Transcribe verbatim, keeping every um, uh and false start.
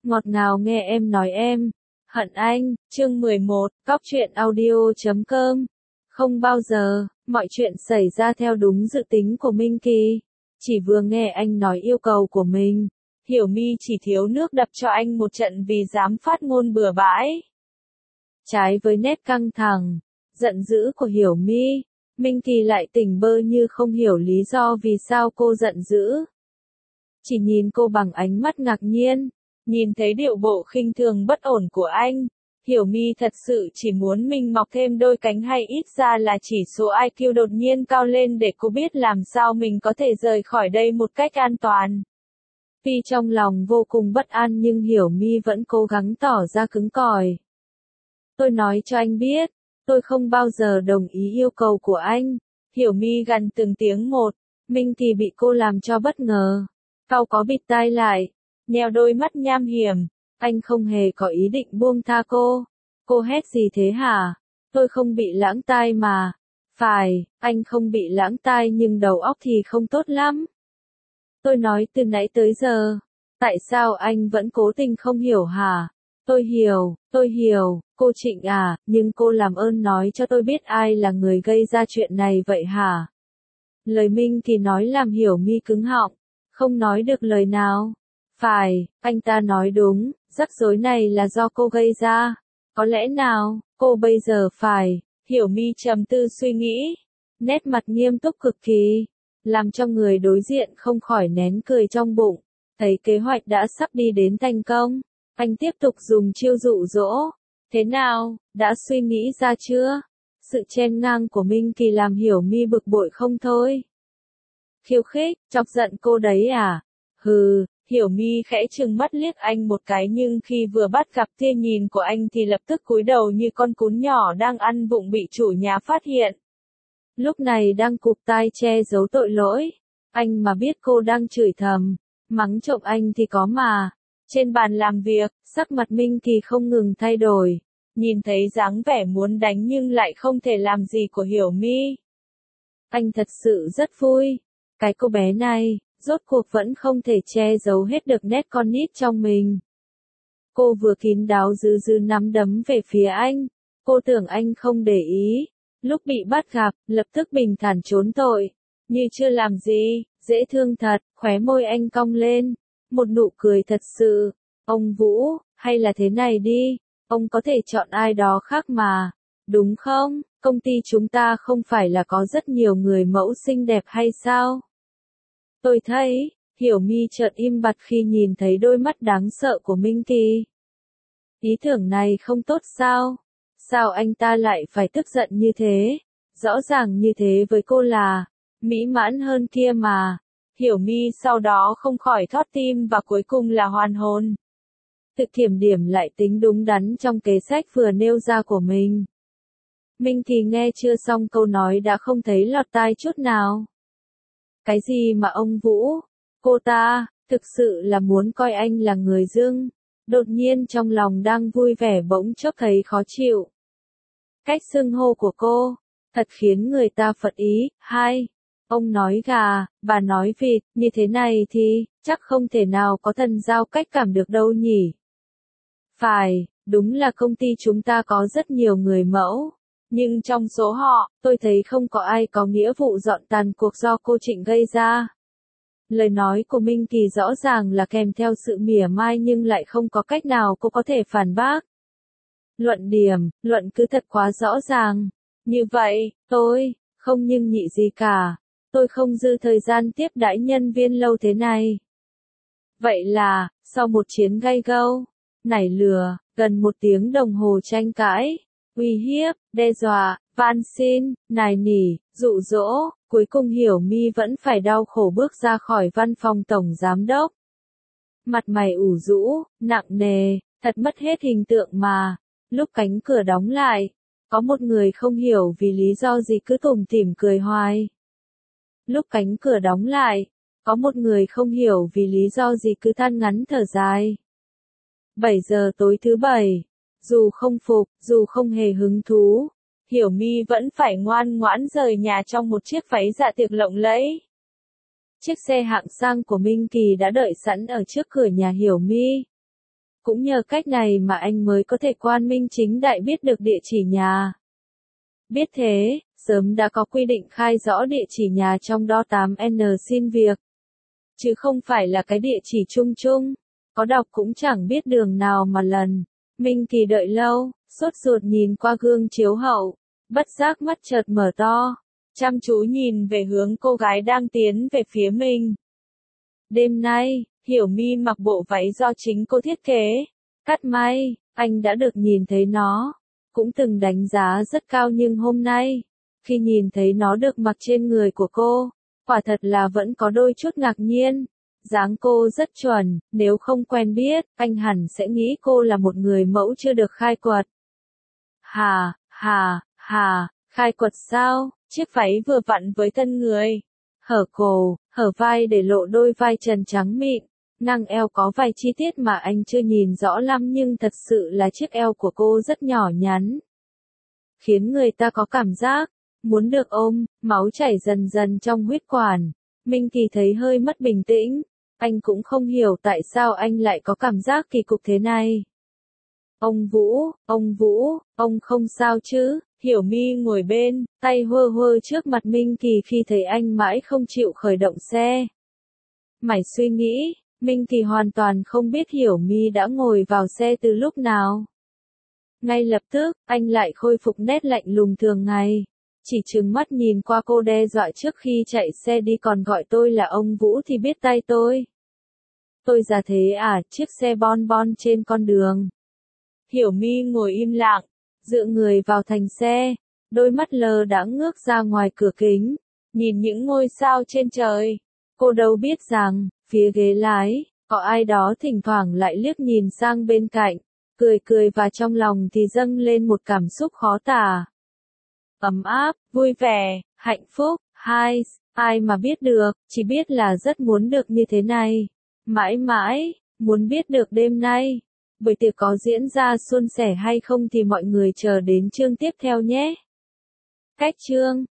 Ngọt ngào nghe em nói em. Hận anh, chương mười một, cóc truyện audio chấm com. Không bao giờ, mọi chuyện xảy ra theo đúng dự tính của Minh Kỳ. Chỉ vừa nghe anh nói yêu cầu của mình, Hiểu My chỉ thiếu nước đập cho anh một trận vì dám phát ngôn bừa bãi. Trái với nét căng thẳng, giận dữ của Hiểu My, Minh Kỳ lại tỉnh bơ như không hiểu lý do vì sao cô giận dữ. Chỉ nhìn cô bằng ánh mắt ngạc nhiên, nhìn thấy điệu bộ khinh thường bất ổn của anh, Hiểu My thật sự chỉ muốn mình mọc thêm đôi cánh hay ít ra là chỉ số i kiu đột nhiên cao lên để cô biết làm sao mình có thể rời khỏi đây một cách an toàn. Tuy trong lòng vô cùng bất an nhưng Hiểu My vẫn cố gắng tỏ ra cứng cỏi. Tôi nói cho anh biết, tôi không bao giờ đồng ý yêu cầu của anh. Hiểu My gằn từng tiếng một, Minh Kỳ bị cô làm cho bất ngờ. Cau có bịt tai lại, nheo đôi mắt nham hiểm, anh không hề có ý định buông tha cô. Cô hét gì thế hả? Tôi không bị lãng tai mà. Phải, anh không bị lãng tai nhưng đầu óc thì không tốt lắm. Tôi nói từ nãy tới giờ, tại sao anh vẫn cố tình không hiểu hả? Tôi hiểu, tôi hiểu, cô Trịnh à, nhưng cô làm ơn nói cho tôi biết ai là người gây ra chuyện này vậy hả? Lời Minh Kỳ nói làm Hiểu My cứng họng, không nói được lời nào. Phải, anh ta nói đúng, rắc rối này là do cô gây ra. Có lẽ nào, cô bây giờ phải, Hiểu My trầm tư suy nghĩ, nét mặt nghiêm túc cực kỳ, làm cho người đối diện không khỏi nén cười trong bụng, thấy kế hoạch đã sắp đi đến thành công. Anh tiếp tục dùng chiêu dụ dỗ. Thế nào, đã suy nghĩ ra chưa? Sự chen ngang của Minh Kỳ làm Hiểu My bực bội không thôi. Khiêu khích, chọc giận cô đấy à? Hừ, Hiểu My khẽ trừng mắt liếc anh một cái nhưng khi vừa bắt gặp tia nhìn của anh thì lập tức cúi đầu như con cún nhỏ đang ăn vụng bị chủ nhà phát hiện. Lúc này đang cụp tai che giấu tội lỗi. Anh mà biết cô đang chửi thầm, mắng trộm anh thì có mà. Trên bàn làm việc, sắc mặt Minh Kỳ không ngừng thay đổi, nhìn thấy dáng vẻ muốn đánh nhưng lại không thể làm gì của Hiểu My. Anh thật sự rất vui. Cái cô bé này, rốt cuộc vẫn không thể che giấu hết được nét con nít trong mình. Cô vừa kín đáo dư dư nắm đấm về phía anh. Cô tưởng anh không để ý. Lúc bị bắt gặp, lập tức bình thản trốn tội. Như chưa làm gì, dễ thương thật, khóe môi anh cong lên. Một nụ cười thật sự. Ông Vũ, hay là thế này đi, ông có thể chọn ai đó khác mà. Đúng không? Công ty chúng ta không phải là có rất nhiều người mẫu xinh đẹp hay sao? Tôi thấy, Hiểu My chợt im bặt khi nhìn thấy đôi mắt đáng sợ của Minh Kỳ. Ý tưởng này không tốt sao? Sao anh ta lại phải tức giận như thế? Rõ ràng như thế với cô là mỹ mãn hơn kia mà. Hiểu My sau đó không khỏi thót tim và cuối cùng là hoàn hồn. Tự kiểm điểm lại tính đúng đắn trong kế sách vừa nêu ra của mình. Minh Kỳ nghe chưa xong câu nói đã không thấy lọt tai chút nào. Cái gì mà ông Vũ? Cô ta, thực sự là muốn coi anh là người dưng. Đột nhiên trong lòng đang vui vẻ bỗng chốc thấy khó chịu. Cách xưng hô của cô, thật khiến người ta phật ý. Hai, ông nói gà, bà nói vịt, như thế này thì, chắc không thể nào có thần giao cách cảm được đâu nhỉ. Phải, đúng là công ty chúng ta có rất nhiều người mẫu. Nhưng trong số họ, tôi thấy không có ai có nghĩa vụ dọn tàn cuộc do cô Trịnh gây ra. Lời nói của Minh Kỳ rõ ràng là kèm theo sự mỉa mai nhưng lại không có cách nào cô có thể phản bác. Luận điểm, luận cứ thật quá rõ ràng. Như vậy, tôi, không nhưng nhị gì cả. Tôi không dư thời gian tiếp đãi nhân viên lâu thế này. Vậy là, sau một chiến gay gâu, nảy lửa, gần một tiếng đồng hồ tranh cãi, uy hiếp, đe dọa, van xin, nài nỉ, dụ dỗ, cuối cùng Hiểu My vẫn phải đau khổ bước ra khỏi văn phòng tổng giám đốc. Mặt mày ủ rũ, nặng nề, thật mất hết hình tượng mà. Lúc cánh cửa đóng lại, có một người không hiểu vì lý do gì cứ tủm tỉm cười hoài. Lúc cánh cửa đóng lại, có một người không hiểu vì lý do gì cứ than ngắn thở dài. bảy giờ tối thứ bảy, dù không phục, dù không hề hứng thú, Hiểu My vẫn phải ngoan ngoãn rời nhà trong một chiếc váy dạ tiệc lộng lẫy. Chiếc xe hạng sang của Minh Kỳ đã đợi sẵn ở trước cửa nhà Hiểu My. Cũng nhờ cách này mà anh mới có thể quang minh chính đại biết được địa chỉ nhà. Biết thế, sớm đã có quy định khai rõ địa chỉ nhà trong đó tám N xin việc. Chứ không phải là cái địa chỉ chung chung, có đọc cũng chẳng biết đường nào mà lần. Minh Kỳ đợi lâu, sốt ruột nhìn qua gương chiếu hậu, bất giác mắt chợt mở to, chăm chú nhìn về hướng cô gái đang tiến về phía mình. Đêm nay, Hiểu My mặc bộ váy do chính cô thiết kế, cắt may, anh đã được nhìn thấy nó, cũng từng đánh giá rất cao nhưng hôm nay, khi nhìn thấy nó được mặc trên người của cô, quả thật là vẫn có đôi chút ngạc nhiên. Dáng cô rất chuẩn, nếu không quen biết, anh hẳn sẽ nghĩ cô là một người mẫu chưa được khai quật. Hà, hà, hà, khai quật sao? Chiếc váy vừa vặn với thân người. Hở cổ, hở vai để lộ đôi vai trần trắng mịn. Ngang eo có vài chi tiết mà anh chưa nhìn rõ lắm nhưng thật sự là chiếc eo của cô rất nhỏ nhắn. Khiến người ta có cảm giác, muốn được ôm, máu chảy dần dần trong huyết quản. Minh Kỳ thấy hơi mất bình tĩnh. Anh cũng không hiểu tại sao anh lại có cảm giác kỳ cục thế này. Ông Vũ, ông Vũ, ông không sao chứ? Hiểu My ngồi bên, tay hơ hơ trước mặt Minh Kỳ khi thấy anh mãi không chịu khởi động xe. Mải suy nghĩ, Minh Kỳ hoàn toàn không biết Hiểu My đã ngồi vào xe từ lúc nào. Ngay lập tức, anh lại khôi phục nét lạnh lùng thường ngày. Chỉ trừng mắt nhìn qua cô đe dọa trước khi chạy xe đi còn gọi tôi là ông Vũ thì biết tay tôi. Tôi già thế à, chiếc xe bon bon trên con đường. Hiểu My ngồi im lặng, dựa người vào thành xe, đôi mắt lờ đãng ngước ra ngoài cửa kính, nhìn những ngôi sao trên trời. Cô đâu biết rằng, phía ghế lái, có ai đó thỉnh thoảng lại liếc nhìn sang bên cạnh, cười cười và trong lòng thì dâng lên một cảm xúc khó tả. Ấm áp, vui vẻ, hạnh phúc, hai, ai mà biết được, chỉ biết là rất muốn được như thế này. Mãi mãi, muốn biết được đêm nay, buổi tiệc có diễn ra suôn sẻ hay không thì mọi người chờ đến chương tiếp theo nhé. Cách chương